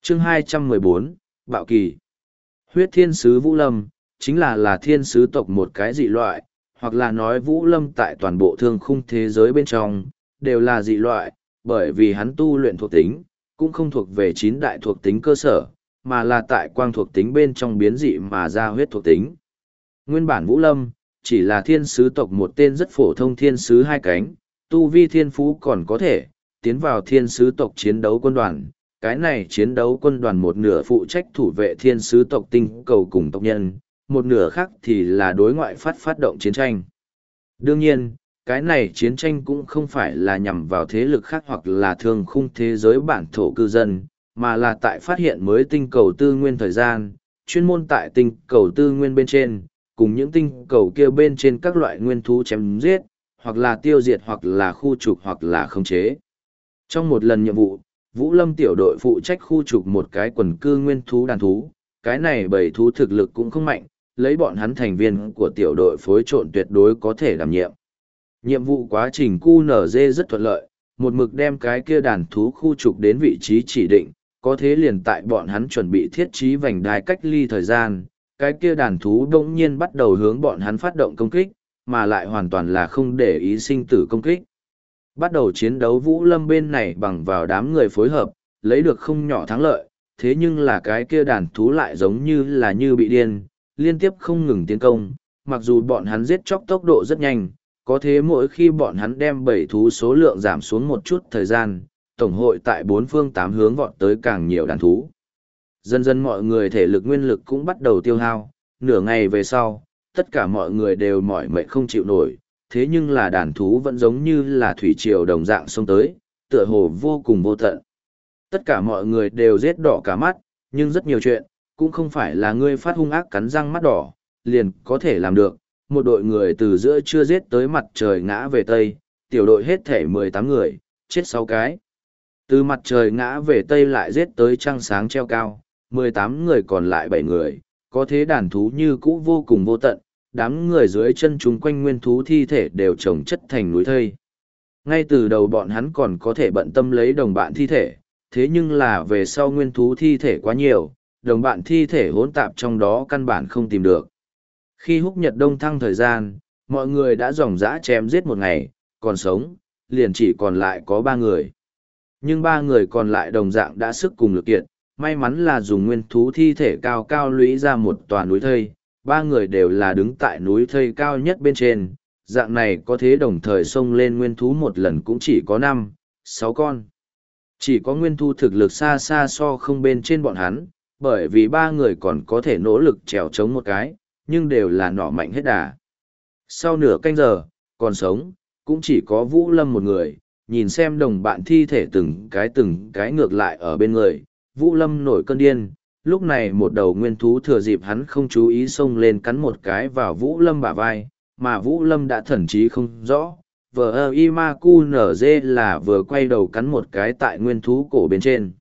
Chương 214, Bạo Kỳ. Huyết thiên sứ Vũ Lâm, chính là thiên sứ tộc một cái dị loại, hoặc là nói Vũ Lâm tại toàn bộ thương khung thế giới bên trong, đều là dị loại, bởi vì hắn tu luyện thuộc tính, cũng không thuộc về 9 đại thuộc tính cơ sở, mà là tại quang thuộc tính bên trong biến dị mà ra huyết thuộc tính. Nguyên bản Vũ Lâm, chỉ là thiên sứ tộc một tên rất phổ thông thiên sứ hai cánh, tu vi thiên phú còn có thể, tiến vào thiên sứ tộc chiến đấu quân đoàn. Cái này chiến đấu quân đoàn một nửa phụ trách thủ vệ thiên sứ tộc tinh cầu cùng tộc nhân, một nửa khác thì là đối ngoại phát động chiến tranh. Đương nhiên, cái này chiến tranh cũng không phải là nhằm vào thế lực khác hoặc là thương khung thế giới bản thổ cư dân, mà là tại phát hiện mới tinh cầu tư nguyên thời gian, chuyên môn tại tinh cầu tư nguyên bên trên, cùng những tinh cầu kia bên trên các loại nguyên thú chém giết, hoặc là tiêu diệt hoặc là khu trục hoặc là khống chế. Trong một lần nhiệm vụ, Vũ Lâm tiểu đội phụ trách khu trục một cái quần cư nguyên thú đàn thú, cái này bầy thú thực lực cũng không mạnh, lấy bọn hắn thành viên của tiểu đội phối trộn tuyệt đối có thể đảm nhiệm. Nhiệm vụ quá trình QNZ rất thuận lợi, một mực đem cái kia đàn thú khu trục đến vị trí chỉ định, có thế liền tại bọn hắn chuẩn bị thiết trí vành đai cách ly thời gian, cái kia đàn thú đông nhiên bắt đầu hướng bọn hắn phát động công kích, mà lại hoàn toàn là không để ý sinh tử công kích. Bắt đầu chiến đấu Vũ Lâm bên này bằng vào đám người phối hợp, lấy được không nhỏ thắng lợi, thế nhưng là cái kia đàn thú lại giống như bị điên, liên tiếp không ngừng tiến công, mặc dù bọn hắn giết chóc tốc độ rất nhanh, có thế mỗi khi bọn hắn đem bầy thú số lượng giảm xuống một chút thời gian, tổng hội tại 4 phương 8 hướng vọt tới càng nhiều đàn thú. Dần dần mọi người thể lực nguyên lực cũng bắt đầu tiêu hao, nửa ngày về sau, tất cả mọi người đều mỏi mệt không chịu nổi, thế nhưng là đàn thú vẫn giống như là thủy triều đồng dạng xông tới, tựa hồ vô cùng vô tận. Tất cả mọi người đều giết đỏ cả mắt, nhưng rất nhiều chuyện, cũng không phải là ngươi phát hung ác cắn răng mắt đỏ, liền có thể làm được. Một đội người từ giữa trưa giết tới mặt trời ngã về Tây, tiểu đội hết thể 18 người, chết 6 cái. Từ mặt trời ngã về Tây lại giết tới trăng sáng treo cao, 18 người còn lại 7 người, có thế đàn thú như cũ vô cùng vô tận, đám người dưới chân chúng quanh nguyên thú thi thể đều chồng chất thành núi thây. Ngay từ đầu bọn hắn còn có thể bận tâm lấy đồng bạn thi thể, thế nhưng là về sau nguyên thú thi thể quá nhiều, đồng bạn thi thể hỗn tạp trong đó căn bản không tìm được. Khi húc nhật đông thăng thời gian, mọi người đã ròng rã chém giết một ngày, còn sống, liền chỉ còn lại có 3 người. Nhưng 3 người còn lại đồng dạng đã sức cùng lực kiệt, may mắn là dùng nguyên thú thi thể cao cao lũy ra một tòa núi thây, 3 người đều là đứng tại núi thây cao nhất bên trên, dạng này có thế đồng thời xông lên nguyên thú một lần cũng chỉ có 5, 6 con. Chỉ có nguyên thú thực lực xa xa so không bên trên bọn hắn, bởi vì 3 người còn có thể nỗ lực trèo chống một cái, nhưng đều là nỏ mạnh hết đà. Sau nửa canh giờ, còn sống, cũng chỉ có Vũ Lâm một người, nhìn xem đồng bạn thi thể từng cái ngược lại ở bên người, Vũ Lâm nổi cơn điên, lúc này một đầu nguyên thú thừa dịp hắn không chú ý xông lên cắn một cái vào Vũ Lâm bả vai, mà Vũ Lâm đã thần trí không rõ, vờ Imaku NG là vừa quay đầu cắn một cái tại nguyên thú cổ bên trên.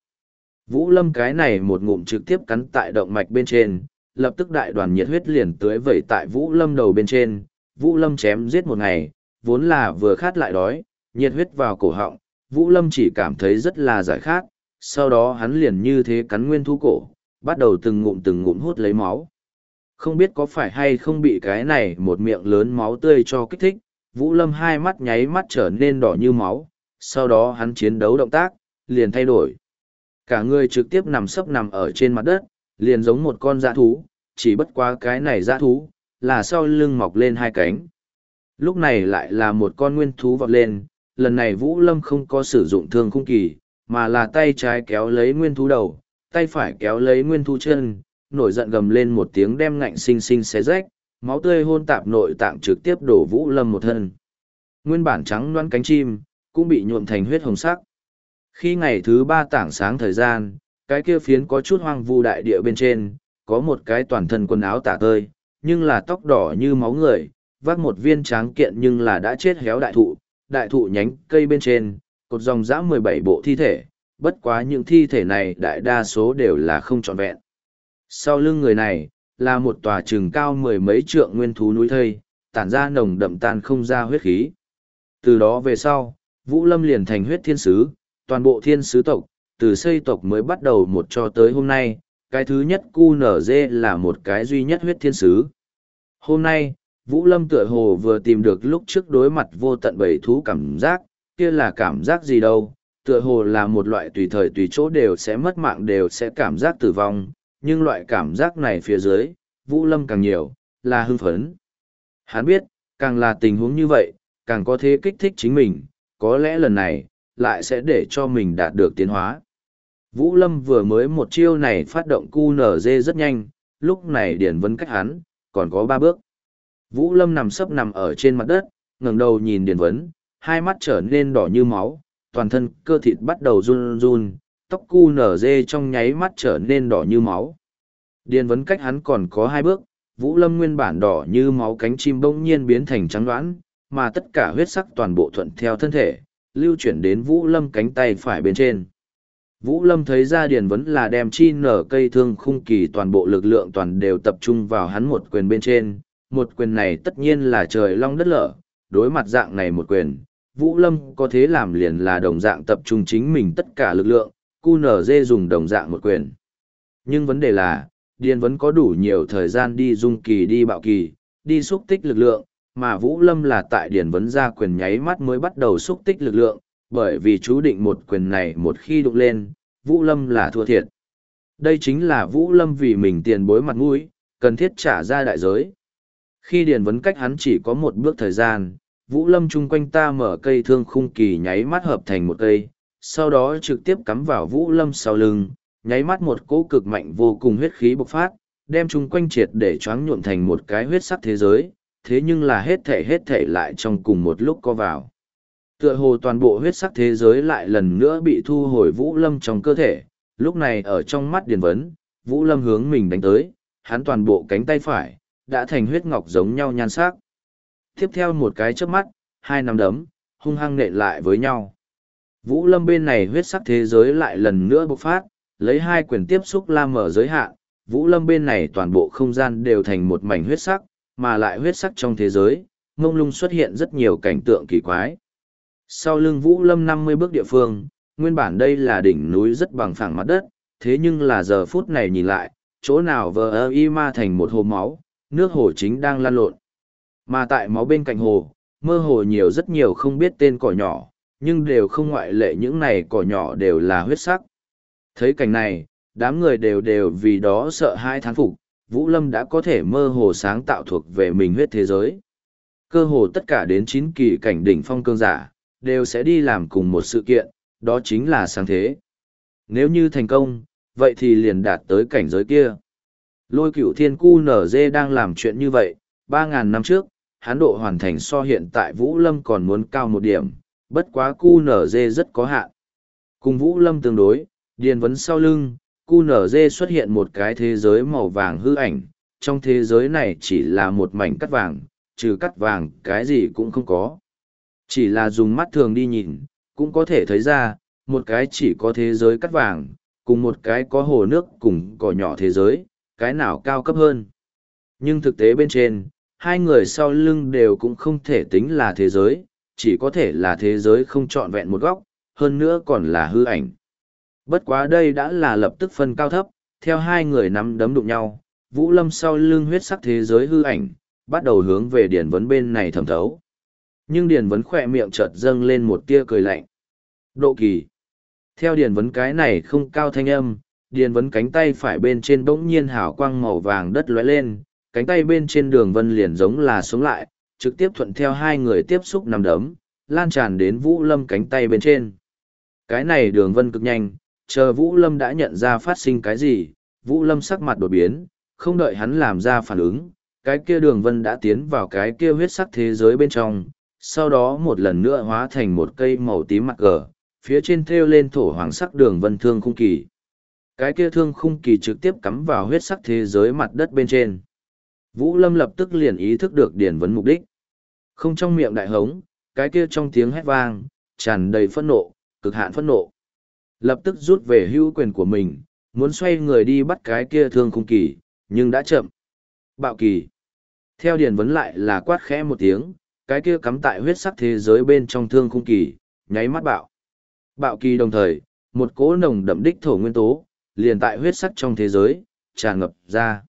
Vũ Lâm cái này một ngụm trực tiếp cắn tại động mạch bên trên, lập tức đại đoàn nhiệt huyết liền tưới vẩy tại Vũ Lâm đầu bên trên, Vũ Lâm chém giết một ngày, vốn là vừa khát lại đói, nhiệt huyết vào cổ họng, Vũ Lâm chỉ cảm thấy rất là giải khát, sau đó hắn liền như thế cắn nguyên thú cổ, bắt đầu từng ngụm hút lấy máu. Không biết có phải hay không bị cái này một miệng lớn máu tươi cho kích thích, Vũ Lâm hai mắt nháy mắt trở nên đỏ như máu, sau đó hắn chiến đấu động tác, liền thay đổi. Cả người trực tiếp nằm ở trên mặt đất, liền giống một con dã thú, chỉ bất quá cái này dã thú, là sau lưng mọc lên 2 cánh. Lúc này lại là một con nguyên thú vọt lên, lần này Vũ Lâm không có sử dụng thương khung kỳ, mà là tay trái kéo lấy nguyên thú đầu, tay phải kéo lấy nguyên thú chân, nổi giận gầm lên một tiếng đem ngạnh xinh xinh xé rách, máu tươi hôn tạp nội tạng trực tiếp đổ Vũ Lâm một thân. Nguyên bản trắng loãng cánh chim, cũng bị nhuộm thành huyết hồng sắc. Khi ngày thứ 3 tảng sáng thời gian, cái kia phiến có chút hoang vu đại địa bên trên, có một cái toàn thân quần áo tả tơi, nhưng là tóc đỏ như máu người, vác một viên tráng kiện nhưng là đã chết héo đại thụ nhánh cây bên trên, cột dòng dã 17 bộ thi thể, bất quá những thi thể này đại đa số đều là không trọn vẹn. Sau lưng người này, là một tòa chừng cao 10 mấy trượng nguyên thú núi thây, tản ra nồng đậm tan không ra huyết khí. Từ đó về sau, Vũ Lâm liền thành huyết thiên sứ, toàn bộ thiên sứ tộc, từ xây tộc mới bắt đầu một cho tới hôm nay, cái thứ nhất QNZ là một cái duy nhất huyết thiên sứ. Hôm nay, Vũ Lâm tựa hồ vừa tìm được lúc trước đối mặt vô tận bầy thú cảm giác, kia là cảm giác gì đâu, tựa hồ là một loại tùy thời tùy chỗ đều sẽ mất mạng đều sẽ cảm giác tử vong, nhưng loại cảm giác này phía dưới, Vũ Lâm càng nhiều, là hưng phấn. Hắn biết, càng là tình huống như vậy, càng có thể kích thích chính mình, có lẽ lần này, lại sẽ để cho mình đạt được tiến hóa. Vũ Lâm vừa mới một chiêu này phát động QNZ rất nhanh, lúc này Điển Vấn cách hắn, còn có 3 bước. Vũ Lâm nằm sấp nằm ở trên mặt đất, ngẩng đầu nhìn Điển Vấn, hai mắt trở nên đỏ như máu, toàn thân cơ thịt bắt đầu run run, tóc QNZ trong nháy mắt trở nên đỏ như máu. Điển Vấn cách hắn còn có 2 bước, Vũ Lâm nguyên bản đỏ như máu cánh chim bỗng nhiên biến thành trắng đoán, mà tất cả huyết sắc toàn bộ thuận theo thân thể, lưu chuyển đến Vũ Lâm cánh tay phải bên trên. Vũ Lâm thấy ra Điền Vấn là đem chi nở cây thương khung kỳ toàn bộ lực lượng toàn đều tập trung vào hắn một quyền bên trên, một quyền này tất nhiên là trời long đất lở, đối mặt dạng này một quyền, Vũ Lâm có thế làm liền là đồng dạng tập trung chính mình tất cả lực lượng, QNZ dùng đồng dạng một quyền. Nhưng vấn đề là, Điền Vấn có đủ nhiều thời gian đi dung kỳ đi bạo kỳ, đi xúc tích lực lượng, mà Vũ Lâm là tại Điền Vấn ra quyền nháy mắt mới bắt đầu xúc tích lực lượng, bởi vì chú định một quyền này một khi đụng lên, Vũ Lâm là thua thiệt. Đây chính là Vũ Lâm vì mình tiền bối mặt mũi, cần thiết trả ra đại giới. Khi Điền Vấn cách hắn chỉ có một bước thời gian, Vũ Lâm chung quanh ta mở cây thương khung kỳ nháy mắt hợp thành một cây, sau đó trực tiếp cắm vào Vũ Lâm sau lưng, nháy mắt một cỗ cực mạnh vô cùng huyết khí bộc phát, đem chung quanh triệt để choáng nhuộm thành một cái huyết sắc thế giới, thế nhưng là hết thể lại trong cùng một lúc co vào. Tựa hồ toàn bộ huyết sắc thế giới lại lần nữa bị thu hồi Vũ Lâm trong cơ thể, lúc này ở trong mắt Điền Vấn, Vũ Lâm hướng mình đánh tới, hắn toàn bộ cánh tay phải, đã thành huyết ngọc giống nhau nhan sắc. Tiếp theo một cái chớp mắt, hai nắm đấm, hung hăng nện lại với nhau. Vũ Lâm bên này huyết sắc thế giới lại lần nữa bộc phát, lấy hai quyền tiếp xúc la mở giới hạn, Vũ Lâm bên này toàn bộ không gian đều thành một mảnh huyết sắc, mà lại huyết sắc trong thế giới, mông lung xuất hiện rất nhiều cảnh tượng kỳ quái. Sau lưng Vũ Lâm 50 bước địa phương, nguyên bản đây là đỉnh núi rất bằng phẳng mặt đất, thế nhưng là giờ phút này nhìn lại, chỗ nào vờ y ma thành một hồ máu, nước hồ chính đang lan lộn. Mà tại máu bên cạnh hồ, mơ hồ nhiều rất nhiều không biết tên cỏ nhỏ, nhưng đều không ngoại lệ những này cỏ nhỏ đều là huyết sắc. Thấy cảnh này, đám người đều vì đó sợ hai thán phục, Vũ Lâm đã có thể mơ hồ sáng tạo thuộc về mình huyết thế giới. Cơ hồ tất cả đến 9 kỳ cảnh đỉnh phong cương giả, đều sẽ đi làm cùng một sự kiện, đó chính là sáng thế. Nếu như thành công, vậy thì liền đạt tới cảnh giới kia. Lôi Cửu Thiên QNZ đang làm chuyện như vậy, 3.000 năm trước, hắn độ hoàn thành so hiện tại Vũ Lâm còn muốn cao một điểm, bất quá QNZ rất có hạn. Cùng Vũ Lâm tương đối, Điền Vấn sau lưng, QNZ xuất hiện một cái thế giới màu vàng hư ảnh, trong thế giới này chỉ là một mảnh cắt vàng, trừ cắt vàng cái gì cũng không có. Chỉ là dùng mắt thường đi nhìn, cũng có thể thấy ra, một cái chỉ có thế giới cắt vàng, cùng một cái có hồ nước cùng cỏ nhỏ thế giới, cái nào cao cấp hơn. Nhưng thực tế bên trên, hai người sau lưng đều cũng không thể tính là thế giới, chỉ có thể là thế giới không trọn vẹn một góc, hơn nữa còn là hư ảnh. Bất quá đây đã là lập tức phân cao thấp, theo hai người nắm đấm đụng nhau, Vũ Lâm sau lưng huyết sắc thế giới hư ảnh, bắt đầu hướng về Điền Vấn bên này thẩm thấu. Nhưng Điền Vấn khỏe miệng chợt dâng lên một tia cười lạnh. Độ kỳ. Theo Điền Vấn cái này không cao thanh âm, Điền Vấn cánh tay phải bên trên bỗng nhiên hào quang màu vàng đất lóe lên, cánh tay bên trên đường vân liền giống là sống lại, trực tiếp thuận theo hai người tiếp xúc nằm đấm, lan tràn đến Vũ Lâm cánh tay bên trên. Cái này đường vân cực nhanh, chờ Vũ Lâm đã nhận ra phát sinh cái gì, Vũ Lâm sắc mặt đột biến, không đợi hắn làm ra phản ứng, cái kia đường vân đã tiến vào cái kia huyết sắc thế giới bên trong, sau đó một lần nữa hóa thành một cây màu tím mặt cờ, phía trên thêu lên thổ hoàng sắc đường vân thương khung kỳ. Cái kia thương khung kỳ trực tiếp cắm vào huyết sắc thế giới mặt đất bên trên. Vũ Lâm lập tức liền ý thức được Điền Vấn mục đích. Không trong miệng đại hống, cái kia trong tiếng hét vang, tràn đầy phẫn nộ, cực hạn phẫn nộ. Lập tức rút về hữu quyền của mình, muốn xoay người đi bắt cái kia thương khung kỳ, nhưng đã chậm. Bạo kỳ. Theo Điền Vấn lại là quát khẽ một tiếng, cái kia cắm tại huyết sắc thế giới bên trong thương khung kỳ, nháy mắt bạo. Bạo kỳ đồng thời, một cỗ nồng đậm đích thổ nguyên tố, liền tại huyết sắc trong thế giới, tràn ngập ra.